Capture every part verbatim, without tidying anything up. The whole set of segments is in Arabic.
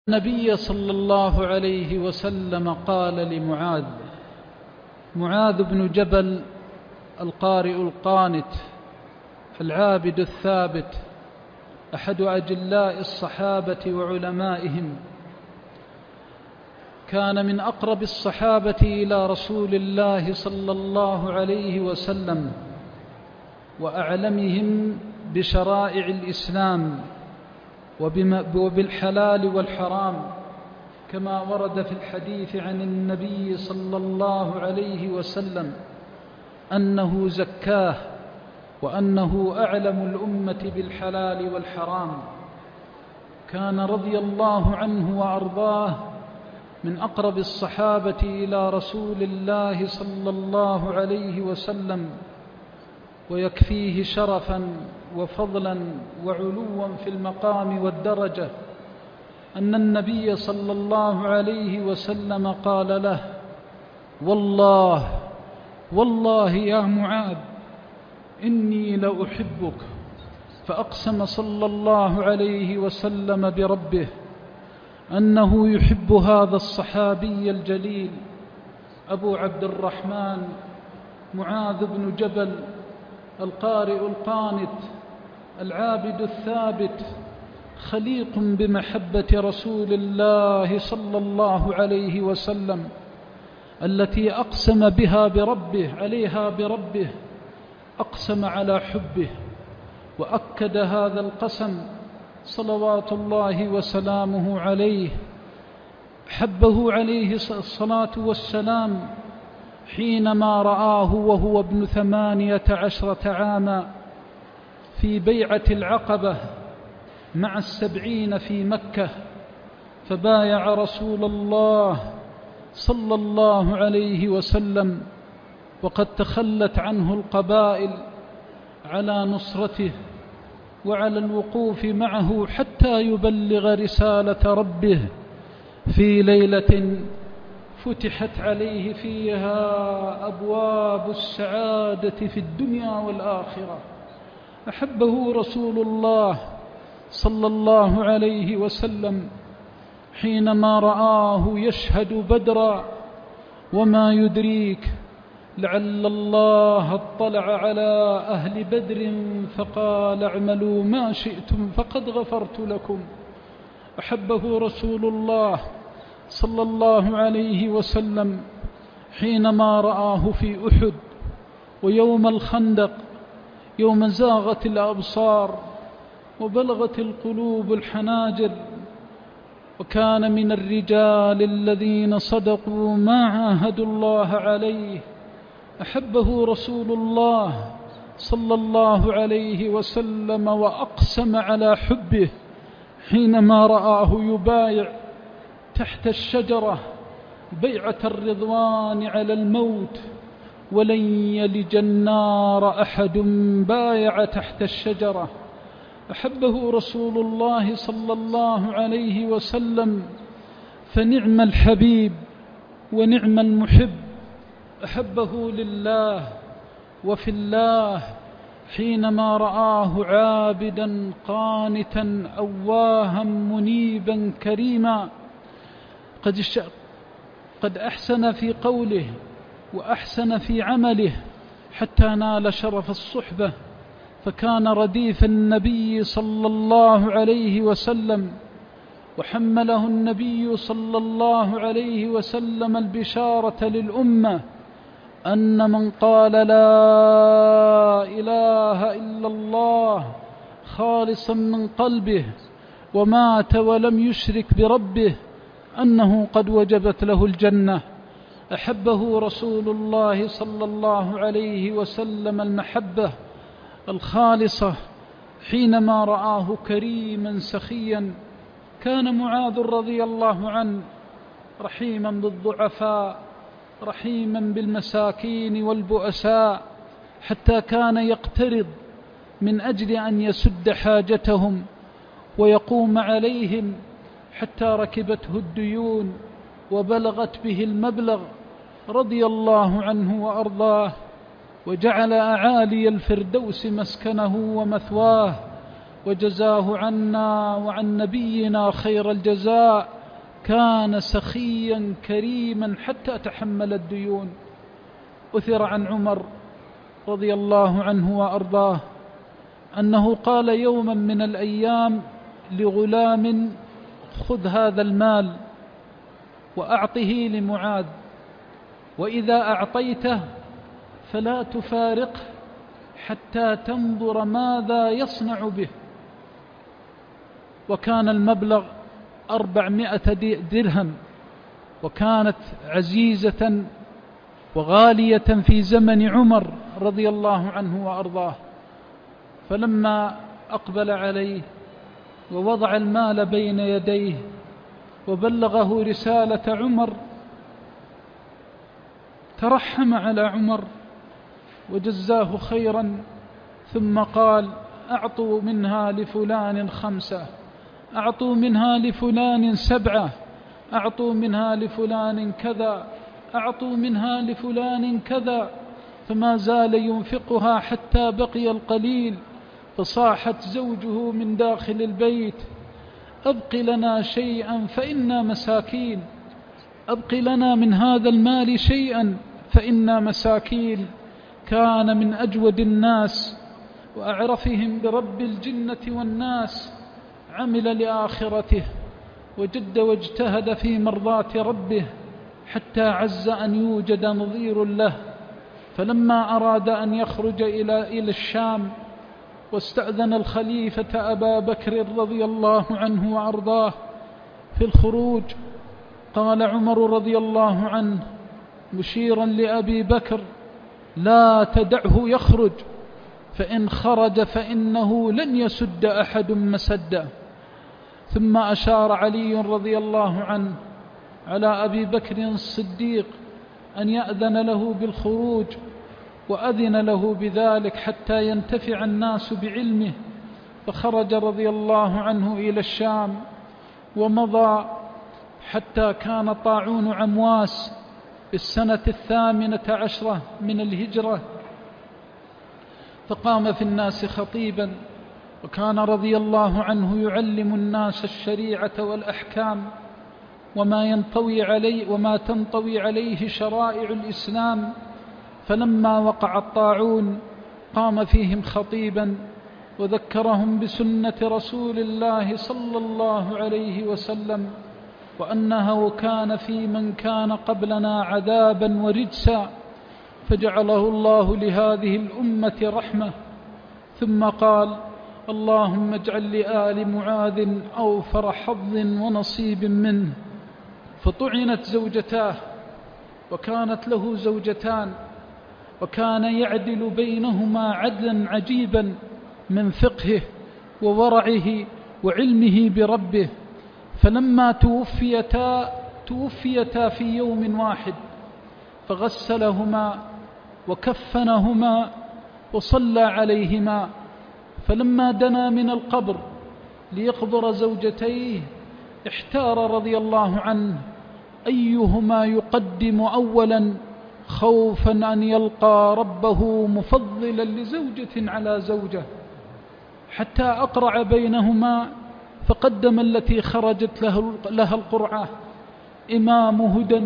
النبي صلى الله عليه وسلم قال لمعاذ معاذ بن جبل القارئ القانت العابد الثابت أحد أجلاء الصحابة وعلمائهم، كان من أقرب الصحابة إلى رسول الله صلى الله عليه وسلم وأعلمهم بشرائع الإسلام وبالحلال والحرام، كما ورد في الحديث عن النبي صلى الله عليه وسلم أنه زكاه وأنه أعلم الأمة بالحلال والحرام. كان رضي الله عنه وأرضاه من أقرب الصحابة إلى رسول الله صلى الله عليه وسلم، ويكفيه شرفا وفضلا وعلوا في المقام والدرجة أن النبي صلى الله عليه وسلم قال له: والله والله يا معاذ إني لأحبك. فأقسم صلى الله عليه وسلم بربه أنه يحب هذا الصحابي الجليل أبو عبد الرحمن معاذ بن جبل القارئ القانت العابد الثابت، خليق بمحبة رسول الله صلى الله عليه وسلم التي أقسم بها بربه عليها بربه، أقسم على حبه وأكد هذا القسم صلوات الله وسلامه عليه. حبه عليه الصلاة والسلام حينما رآه وهو ابن ثمانية عشرة عاما في بيعة العقبة مع السبعين في مكة، فبايع رسول الله صلى الله عليه وسلم وقد تخلت عنه القبائل على نصرته وعلى الوقوف معه حتى يبلغ رسالة ربه في ليلة فتحت عليه فيها أبواب السعادة في الدنيا والآخرة. أحبه رسول الله صلى الله عليه وسلم حينما رآه يشهد بدرا، وما يدريك لعل الله اطلع على أهل بدر فقال: اعملوا ما شئتم فقد غفرت لكم. أحبه رسول الله صلى الله عليه وسلم حينما رآه في أحد ويوم الخندق، يوم زاغت الأبصار وبلغت القلوب الحناجر، وكان من الرجال الذين صدقوا ما عاهدوا الله عليه. أحبه رسول الله صلى الله عليه وسلم وأقسم على حبه حينما رآه يبايع تحت الشجرة بيعة الرضوان على الموت، ولن يلج النار أحد بايع تحت الشجرة. أحبه رسول الله صلى الله عليه وسلم، فنعم الحبيب ونعم المحب. أحبه لله وفي الله حينما رآه عابدا قانتا أواها منيبا كريما، قد قد أحسن في قوله وأحسن في عمله حتى نال شرف الصحبة، فكان رديف النبي صلى الله عليه وسلم، وحمله النبي صلى الله عليه وسلم البشارة للأمة أن من قال لا إله إلا الله خالصا من قلبه ومات ولم يشرك بربه أنه قد وجبت له الجنة. أحبه رسول الله صلى الله عليه وسلم المحبة الخالصة حينما رآه كريما سخيا. كان معاذ رضي الله عنه رحيما بالضعفاء، رحيما بالمساكين والبؤساء، حتى كان يقترض من أجل أن يسد حاجتهم ويقوم عليهم، حتى ركبته الديون وبلغت به المبلغ رضي الله عنه وأرضاه، وجعل أعالي الفردوس مسكنه ومثواه، وجزاه عنا وعن نبينا خير الجزاء. كان سخيا كريما حتى تحمل الديون. أثر عن عمر رضي الله عنه وأرضاه أنه قال يوما من الأيام لغلام: خذ هذا المال وأعطه لمعاذ، وإذا أعطيته فلا تفارقه حتى تنظر ماذا يصنع به. وكان المبلغ أربعمائة درهم، وكانت عزيزة وغالية في زمن عمر رضي الله عنه وأرضاه. فلما أقبل عليه ووضع المال بين يديه وبلغه رسالة عمر، ترحم على عمر وجزاه خيرا، ثم قال: أعطوا منها لفلان خمسة، أعطوا منها لفلان سبعة، أعطوا منها لفلان كذا، أعطوا منها لفلان كذا. فما زال ينفقها حتى بقي القليل، فصاحت زوجه من داخل البيت: أبق لنا شيئا فإنا مساكين، أبق لنا من هذا المال شيئا فإنا مساكين. كان من أجود الناس وأعرفهم برب الجنة والناس، عمل لآخرته وجد واجتهد في مرضاة ربه حتى عز أن يوجد نظير له. فلما أراد أن يخرج إلى إلى الشام واستأذن الخليفة أبا بكر رضي الله عنه وأرضاه في الخروج، قال عمر رضي الله عنه مشيرا لأبي بكر: لا تدعه يخرج، فإن خرج فإنه لن يسد أحد مسده. ثم أشار علي رضي الله عنه على أبي بكر الصديق أن يأذن له بالخروج، وأذن له بذلك حتى ينتفع الناس بعلمه. فخرج رضي الله عنه إلى الشام ومضى حتى كان طاعون عمواس في السنة الثامنة عشرة من الهجرة، فقام في الناس خطيبا، وكان رضي الله عنه يعلم الناس الشريعة والأحكام وما ينطوي عليه وما تنطوي عليه شرائع الإسلام. فلما وقع الطاعون قام فيهم خطيبا وذكرهم بسنة رسول الله صلى الله عليه وسلم، وأنه كان في من كان قبلنا عذابا ورجسا، فجعله الله لهذه الأمة رحمة. ثم قال: اللهم اجعل لآل معاذ أوفر حظ ونصيب منه. فطعنت زوجتاه، وكانت له زوجتان، وكان يعدل بينهما عدلا عجيبا من فقهه وورعه وعلمه بربه. فلما توفيتا توفيتا في يوم واحد، فغسلهما وكفنهما وصلى عليهما. فلما دنا من القبر ليقبر زوجتيه احتار رضي الله عنه أيهما يقدم أولا، خوفا أن يلقى ربه مفضلا لزوجة على زوجة، حتى أقرع بينهما فقدم التي خرجت له لها القرعة. إمام هدى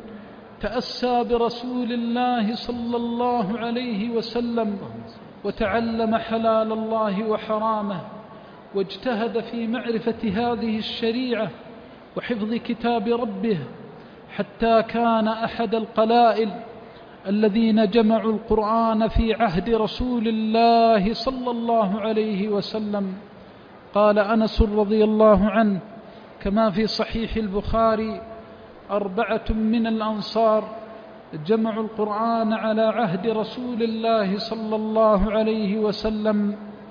تأسى برسول الله صلى الله عليه وسلم، وتعلم حلال الله وحرامه، واجتهد في معرفة هذه الشريعة وحفظ كتاب ربه، حتى كان أحد القلائل الذين جمعوا القرآن في عهد رسول الله صلى الله عليه وسلم. قال أنس رضي الله عنه كما في صحيح البخاري: أربعة من الأنصار جمعوا القرآن على عهد رسول الله صلى الله عليه وسلم،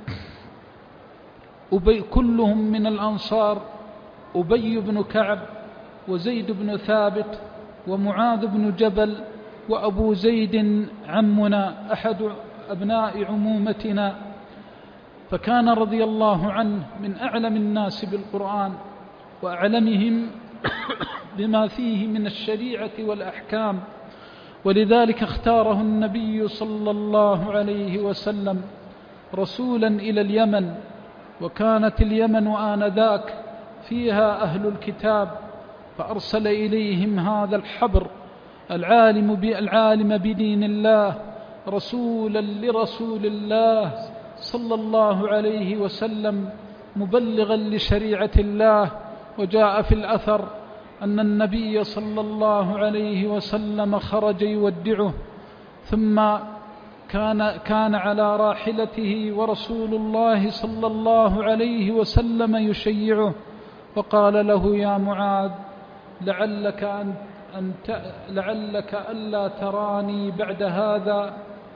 أبي كلهم من الأنصار: أبي بن كعب، وزيد بن ثابت، ومعاذ بن جبل، وأبو زيد عمنا أحد أبناء عمومتنا. فكان رضي الله عنه من أعلم الناس بالقرآن وأعلمهم بما فيه من الشريعة والأحكام، ولذلك اختاره النبي صلى الله عليه وسلم رسولا إلى اليمن، وكانت اليمن آنذاك فيها أهل الكتاب، فأرسل إليهم هذا الحبر العالم بالعالم بدين الله رسولا لرسول الله صلى الله عليه وسلم مبلغا لشريعة الله. وجاء في الأثر أن النبي صلى الله عليه وسلم خرج يودعه، ثم كان, كان على راحلته ورسول الله صلى الله عليه وسلم يشيعه، وقال له: يا معاذ، لعلك, أن أن لعلك ألا تراني بعد هذا.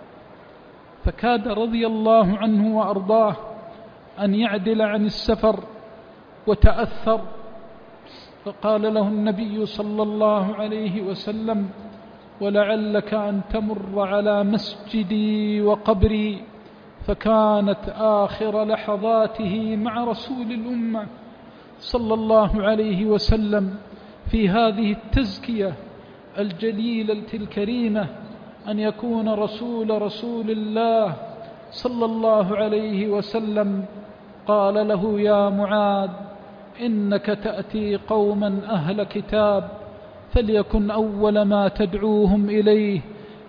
فكاد رضي الله عنه وأرضاه أن يعدل عن السفر وتأثر، فقال له النبي صلى الله عليه وسلم: ولعلك أن تمر على مسجدي وقبري. فكانت آخر لحظاته مع رسول الأمة صلى الله عليه وسلم في هذه التزكية الجليلة الكريمة أن يكون رسول رسول الله صلى الله عليه وسلم قال له: يا معاذ، إنك تأتي قوما أهل كتاب، فليكن أول ما تدعوهم إليه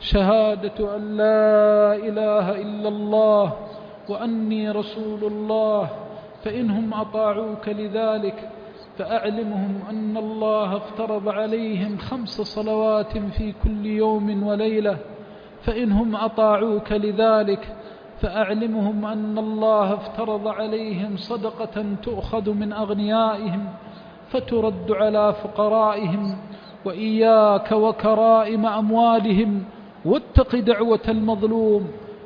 شهادة أن لا إله إلا الله وأني رسول الله، فإنهم أطاعوك لذلك فأعلمهم أن الله افترض عليهم خمس صلوات في كل يوم وليلة، فإنهم أطاعوك لذلك فأعلمهم أن الله افترض عليهم صدقة تؤخذ من أغنيائهم فترد على فقرائهم، وإياك وكرائم أموالهم، واتق دعوة المظلوم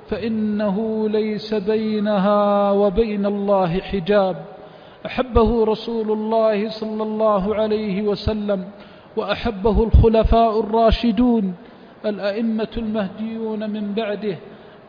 فإنه ليس بينها وبين الله حجاب. أحبه رسول الله صلى الله عليه وسلم، وأحبه الخلفاء الراشدون الأئمة المهديون من بعده،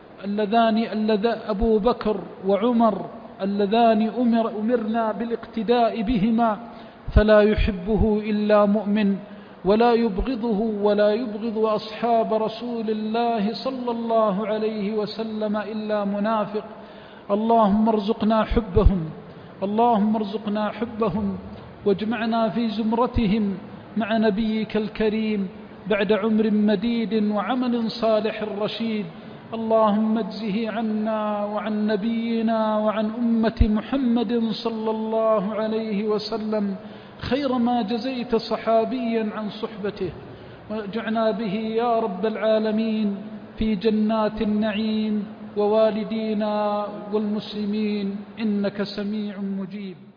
اللذان أبو بكر وعمر اللذان أمر أمرنا بالاقتداء بهما، فلا يحبه إلا مؤمن ولا يبغضه ولا يبغض أصحاب رسول الله صلى الله عليه وسلم إلا منافق. اللهم ارزقنا حبهم، اللهم ارزقنا حبهم، واجمعنا في زمرتهم مع نبيك الكريم بعد عمر مديد وعمل صالح رشيد. اللهم اجزه عنا وعن نبينا وعن أمة محمد صلى الله عليه وسلم خير ما جزيت صحابيا عن صحبته، واجعلنا به يا رب العالمين في جنات النعيم ووالدينا والمسلمين، إنك سميع مجيب.